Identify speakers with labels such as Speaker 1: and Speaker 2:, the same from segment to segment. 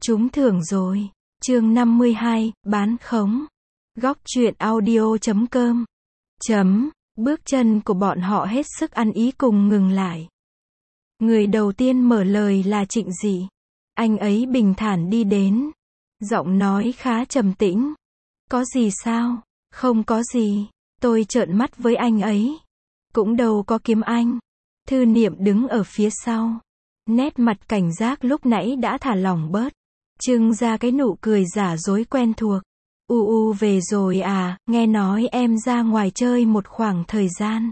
Speaker 1: Trúng thưởng rồi. Chương 52, bán khống. Góc truyện audio.com. Bước chân của bọn họ hết sức ăn ý cùng ngừng lại. Người đầu tiên mở lời là Trịnh Dị. Anh ấy bình thản đi đến. Giọng nói khá trầm tĩnh. Có gì sao? Không có gì. Tôi trợn mắt với anh ấy. Cũng đâu có kiếm anh. Thư Niệm đứng ở phía sau. Nét mặt cảnh giác lúc nãy đã thả lỏng bớt. Trưng ra cái nụ cười giả dối quen thuộc. Về rồi à, nghe nói em ra ngoài chơi một khoảng thời gian.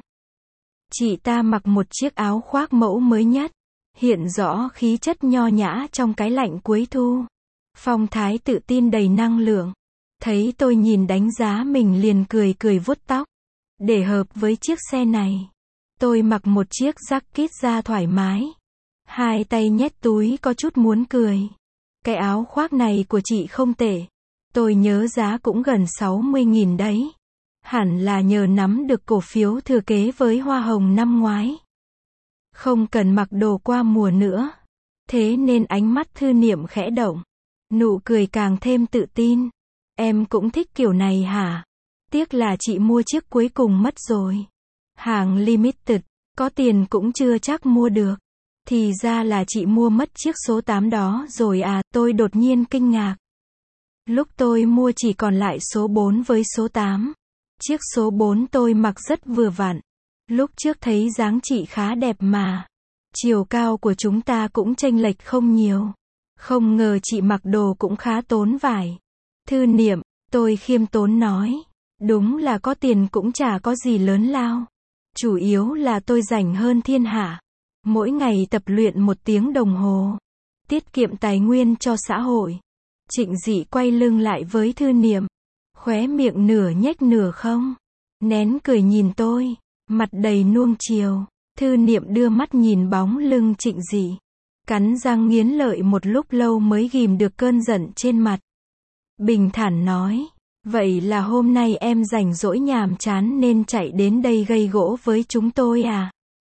Speaker 1: Chị ta mặc một chiếc áo khoác mẫu mới nhất. Hiện rõ khí chất nho nhã trong cái lạnh cuối thu. Phong thái tự tin đầy năng lượng. Thấy tôi nhìn đánh giá mình liền cười cười vuốt tóc. Để hợp với chiếc xe này. Tôi mặc một chiếc jacket da thoải mái. Hai tay nhét túi có chút muốn cười. Cái áo khoác này của chị không tệ. Tôi nhớ giá cũng gần 60.000 đấy. Hẳn là nhờ nắm được cổ phiếu thừa kế với hoa hồng năm ngoái. Không cần mặc đồ qua mùa nữa. Thế nên ánh mắt Thư Niệm khẽ động. Nụ cười càng thêm tự tin. Em cũng thích kiểu này hả? Tiếc là chị mua chiếc cuối cùng mất rồi. Hàng limited, có tiền cũng chưa chắc mua được. Thì ra là chị mua mất chiếc số 8 đó rồi à, tôi đột nhiên kinh ngạc. Lúc tôi mua chỉ còn lại số 4 với số 8. Chiếc số 4 tôi mặc rất vừa vặn. Lúc trước thấy dáng chị khá đẹp mà. Chiều cao của chúng ta cũng chênh lệch không nhiều. Không ngờ chị mặc đồ cũng khá tốn vải. Thư Niệm, tôi khiêm tốn nói. Đúng là có tiền cũng chả có gì lớn lao. Chủ yếu là tôi rảnh hơn thiên hạ. Mỗi ngày tập luyện 1 tiếng đồng hồ. Tiết kiệm tài nguyên cho xã hội. Trịnh Dị quay lưng lại với Thư Niệm. Khóe miệng nửa nhếch nửa không. Nén cười nhìn tôi. Mặt đầy nuông chiều. Thư Niệm đưa mắt nhìn bóng lưng Trịnh Dị. Cắn răng nghiến lợi một lúc lâu mới ghìm được cơn giận trên mặt. Bình thản nói. Vậy là hôm nay em rảnh rỗi nhàm chán nên chạy đến đây gây gỗ với chúng tôi à?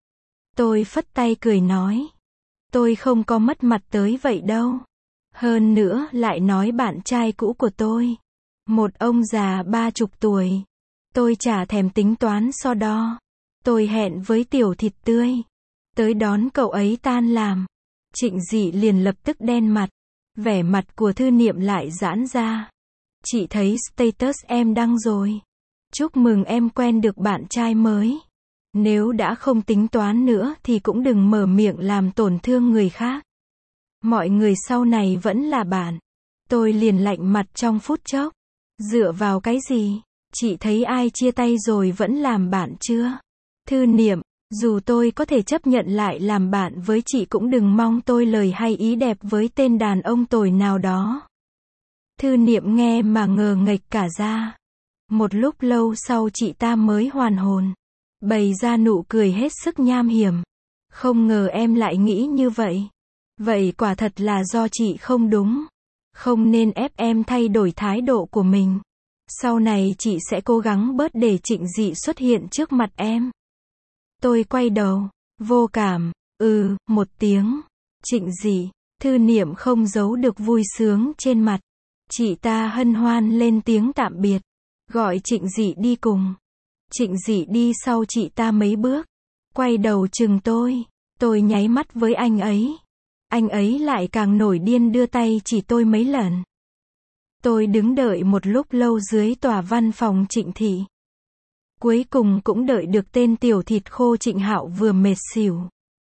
Speaker 1: Tôi phất tay cười nói. Tôi không có mất mặt tới vậy đâu. Hơn nữa lại nói bạn trai cũ của tôi. Một ông già 30 tuổi. Tôi chả thèm tính toán so đo. Tôi hẹn với Tiểu Thịt Tươi. Tới đón cậu ấy tan làm. Trịnh Dị liền lập tức đen mặt. Vẻ mặt của Thư Niệm lại giãn ra. Chị thấy status em đăng rồi. Chúc mừng em quen được bạn trai mới. Nếu đã không tính toán nữa thì cũng đừng mở miệng làm tổn thương người khác. Mọi người sau này vẫn là bạn. Tôi liền lạnh mặt trong phút chốc. Dựa vào cái gì? Chị thấy ai chia tay rồi vẫn làm bạn chưa? Thư Niệm, dù tôi có thể chấp nhận lại làm bạn với chị cũng đừng mong tôi lời hay ý đẹp với tên đàn ông tồi nào đó. Thư Niệm nghe mà ngờ nghệch cả ra. Một lúc lâu sau chị ta mới hoàn hồn. Bày ra nụ cười hết sức nham hiểm. Không ngờ em lại nghĩ như vậy. Vậy quả thật là do chị không đúng. Không nên ép em thay đổi thái độ của mình. Sau này chị sẽ cố gắng bớt để Trịnh Dị xuất hiện trước mặt em. Tôi quay đầu. Vô cảm. Một tiếng. Trịnh Dị. Thư Niệm không giấu được vui sướng trên mặt. Chị ta hân hoan lên tiếng tạm biệt. Gọi Trịnh Dị đi cùng. Trịnh Dị đi sau chị ta mấy bước. Quay đầu chừng tôi. Tôi nháy mắt với anh ấy. Anh ấy lại càng nổi điên đưa tay chỉ tôi mấy lần. Tôi đứng đợi một lúc lâu dưới tòa văn phòng Trịnh thị. Cuối cùng cũng đợi được tên tiểu thịt khô Trịnh Hạo vừa mệt xỉu.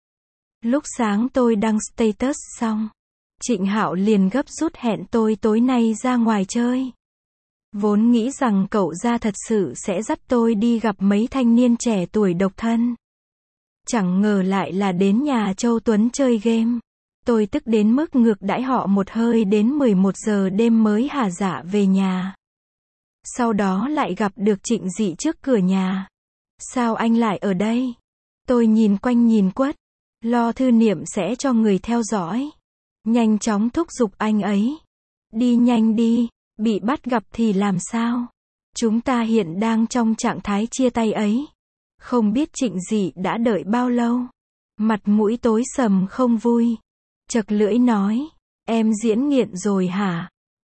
Speaker 1: Lúc sáng tôi đăng status xong. Trịnh Hạo liền gấp rút hẹn tôi tối nay ra ngoài chơi. Vốn nghĩ rằng cậu ra thật sự sẽ dắt tôi đi gặp mấy thanh niên trẻ tuổi độc thân. Chẳng ngờ lại là đến nhà Châu Tuấn chơi game. Tôi tức đến mức ngược đãi họ một hơi đến 11 giờ đêm mới hả dạ về nhà. Sau đó lại gặp được Trịnh Dị trước cửa nhà. Sao anh lại ở đây? Tôi nhìn quanh nhìn quất. Lo Thư Niệm sẽ cho người theo dõi. Nhanh chóng thúc giục anh ấy. Đi nhanh đi, bị bắt gặp thì làm sao? Chúng ta hiện đang trong trạng thái chia tay ấy. Không biết Trịnh Dị đã đợi bao lâu. Mặt mũi tối sầm không vui. Chật lưỡi nói. Em diễn nghiện rồi hả?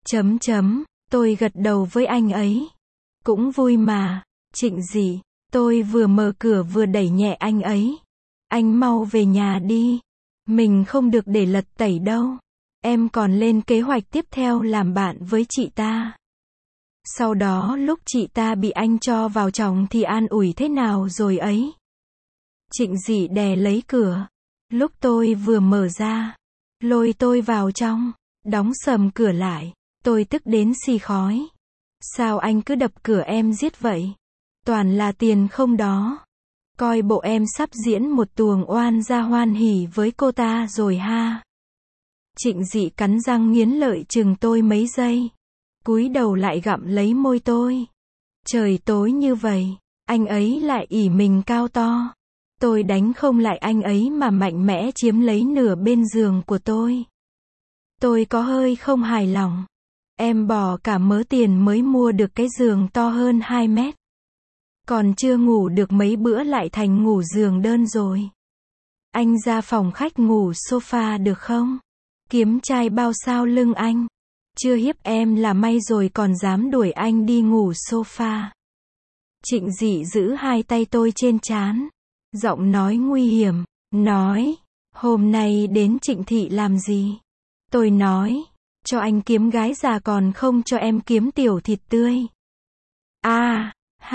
Speaker 1: Tôi gật đầu với anh ấy. Cũng vui mà. Trịnh Dị, tôi vừa mở cửa vừa đẩy nhẹ anh ấy. Anh mau về nhà đi. Mình không được để lật tẩy đâu. Em còn lên kế hoạch tiếp theo làm bạn với chị ta. Sau đó lúc chị ta bị anh cho vào chồng thì an ủi thế nào rồi ấy. Trịnh Dị đè lấy cửa. Lúc tôi vừa mở ra, lôi tôi vào trong, đóng sầm cửa lại. Tôi tức đến xì khói. Sao anh cứ đập cửa em giết vậy? Toàn là tiền không đó. Coi bộ em sắp diễn một tuồng oan gia hoan hỉ với cô ta rồi ha. Trịnh Dị cắn răng nghiến lợi chừng tôi mấy giây. Cúi đầu lại gặm lấy môi tôi. Trời tối như vậy, anh ấy lại ỷ mình cao to. Tôi đánh không lại anh ấy mà mạnh mẽ chiếm lấy nửa bên giường của tôi. Tôi có hơi không hài lòng. Em bỏ cả mớ tiền mới mua được cái giường to hơn 2 mét. Còn chưa ngủ được mấy bữa lại thành ngủ giường đơn rồi. Anh ra phòng khách ngủ sofa được không? Kiếm trai bao sao lưng anh. Chưa hiếp em là may rồi còn dám đuổi anh đi ngủ sofa. Trịnh Dị giữ hai tay tôi trên trán. Giọng nói nguy hiểm. Nói, hôm nay đến Trịnh thị làm gì? Tôi nói, cho anh kiếm gái già còn không cho em kiếm tiểu thịt tươi. À,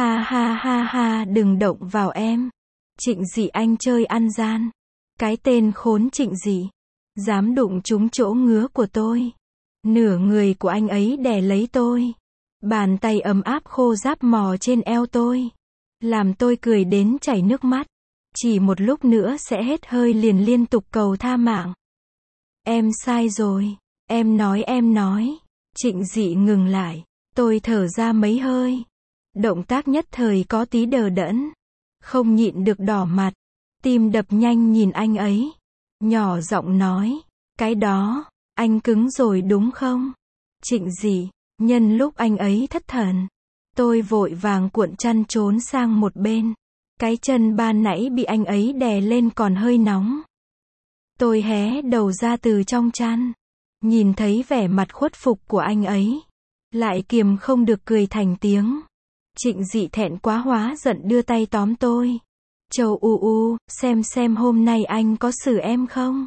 Speaker 1: ha, đừng động vào em. Trịnh Dị anh chơi ăn gian. Cái tên khốn Trịnh Dị. Dám đụng trúng chỗ ngứa của tôi. Nửa người của anh ấy đè lấy tôi. Bàn tay ấm áp khô ráp mò trên eo tôi. Làm tôi cười đến chảy nước mắt. Chỉ một lúc nữa sẽ hết hơi liền liên tục cầu tha mạng. Em sai rồi. Em nói. Trịnh Dị ngừng lại. Tôi thở ra mấy hơi. Động tác nhất thời có tí đờ đẫn. Không nhịn được đỏ mặt. Tim đập nhanh nhìn anh ấy. Nhỏ giọng nói. Cái đó, anh cứng rồi đúng không? Trịnh Dị, nhân lúc anh ấy thất thần. Tôi vội vàng cuộn chăn trốn sang một bên. Cái chân ban nãy bị anh ấy đè lên còn hơi nóng. Tôi hé đầu ra từ trong chăn. Nhìn thấy vẻ mặt khuất phục của anh ấy. Lại kiềm không được cười thành tiếng. Trịnh Dị thẹn quá hóa giận đưa tay tóm tôi. Châu xem hôm nay anh có xử em không?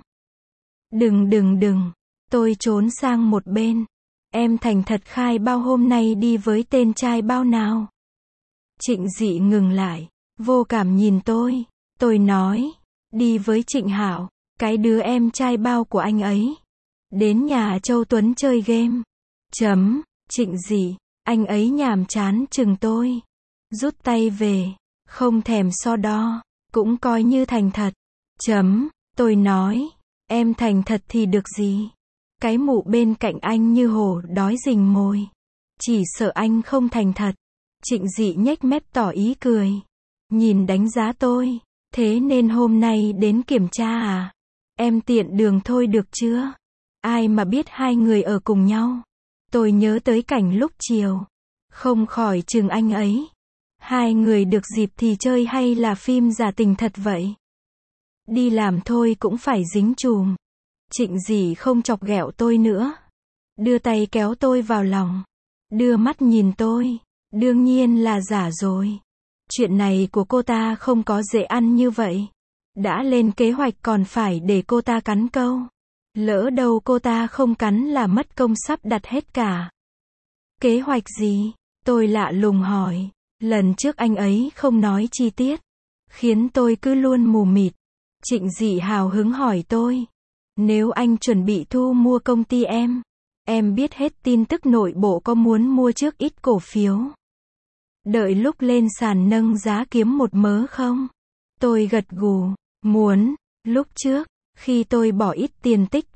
Speaker 1: Đừng. Tôi trốn sang một bên. Em thành thật khai bao hôm nay đi với tên trai bao nào? Trịnh Dị ngừng lại. Vô cảm nhìn tôi. Tôi nói. Đi với Trịnh Hảo. Cái đứa em trai bao của anh ấy. Đến nhà Châu Tuấn chơi game. Trịnh Dị. Anh ấy nhàm chán chừng tôi. Rút tay về. Không thèm so đo. Cũng coi như thành thật. Tôi nói. Em thành thật thì được gì? Cái mụ bên cạnh anh như hổ đói rình mồi. Chỉ sợ anh không thành thật. Trịnh Dị nhếch mép tỏ ý cười. Nhìn đánh giá tôi. Thế nên hôm nay đến kiểm tra à? Em tiện đường thôi được chưa? Ai mà biết hai người ở cùng nhau. Tôi nhớ tới cảnh lúc chiều. Không khỏi chừng anh ấy. Hai người được dịp thì chơi hay là phim giả tình thật vậy? Đi làm thôi cũng phải dính chùm. Trịnh Dị không chọc ghẹo tôi nữa. Đưa tay kéo tôi vào lòng. Đưa mắt nhìn tôi. Đương nhiên là giả rồi. Chuyện này của cô ta không có dễ ăn như vậy. Đã lên kế hoạch còn phải để cô ta cắn câu. Lỡ đâu cô ta không cắn là mất công sắp đặt hết cả. Kế hoạch gì? Tôi lạ lùng hỏi. Lần trước anh ấy không nói chi tiết. Khiến tôi cứ luôn mù mịt. Trịnh Dị hào hứng hỏi tôi. Nếu anh chuẩn bị thu mua công ty em biết hết tin tức nội bộ có muốn mua trước ít cổ phiếu? Đợi lúc lên sàn nâng giá kiếm một mớ không? Tôi gật gù. Muốn. Lúc trước, khi tôi bỏ ít tiền tích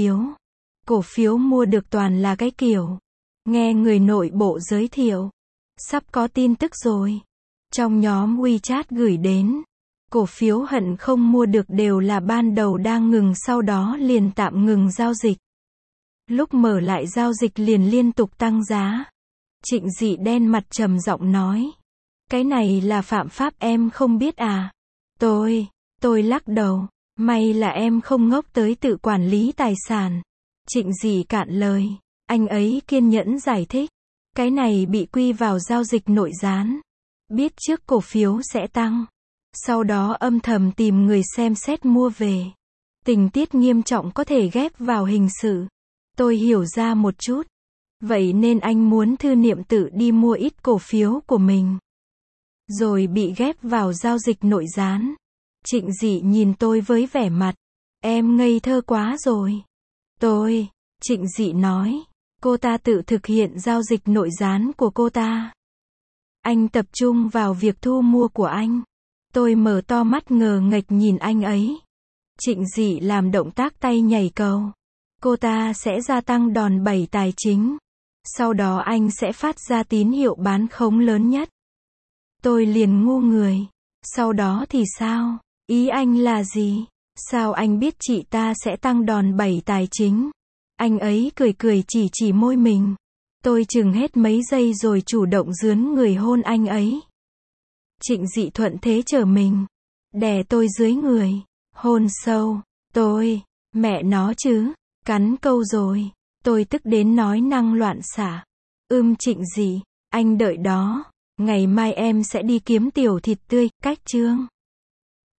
Speaker 1: cổ phiếu mua được toàn là cái kiểu. Nghe người nội bộ giới thiệu. Sắp có tin tức rồi. Trong nhóm WeChat gửi đến. Cổ phiếu hận không mua được đều là ban đầu đang ngừng sau đó liền tạm ngừng giao dịch. Lúc mở lại giao dịch liền liên tục tăng giá. Trịnh Dị đen mặt trầm giọng nói. Cái này là phạm pháp em không biết à? Tôi lắc đầu. May là em không ngốc tới tự quản lý tài sản. Trịnh Dị cạn lời. Anh ấy kiên nhẫn giải thích. Cái này bị quy vào giao dịch nội gián. Biết trước cổ phiếu sẽ tăng. Sau đó âm thầm tìm người xem xét mua về. Tình tiết nghiêm trọng có thể ghép vào hình sự. Tôi hiểu ra một chút. Vậy nên anh muốn Thư Niệm tự đi mua ít cổ phiếu của mình. Rồi bị ghép vào giao dịch nội gián. Trịnh Dị nhìn tôi với vẻ mặt. Em ngây thơ quá rồi. Trịnh Dị nói. Cô ta tự thực hiện giao dịch nội gián của cô ta. Anh tập trung vào việc thu mua của anh. Tôi mở to mắt ngờ nghệch nhìn anh ấy. Trịnh Dị làm động tác tay nhảy cầu. Cô ta sẽ gia tăng đòn bẩy tài chính. Sau đó anh sẽ phát ra tín hiệu bán khống lớn nhất. Tôi liền ngu người. Sau đó thì sao? Ý anh là gì? Sao anh biết chị ta sẽ tăng đòn bẩy tài chính? Anh ấy cười chỉ môi mình. Tôi chừng hết mấy giây rồi chủ động dướn người hôn anh ấy. Trịnh Dị thuận thế trở mình. Đè tôi dưới người. Hôn sâu. Mẹ nó chứ. Cắn câu rồi. Tôi tức đến nói năng loạn xạ. Trịnh Dị, anh đợi đó. Ngày mai em sẽ đi kiếm tiểu thịt tươi, cách chương.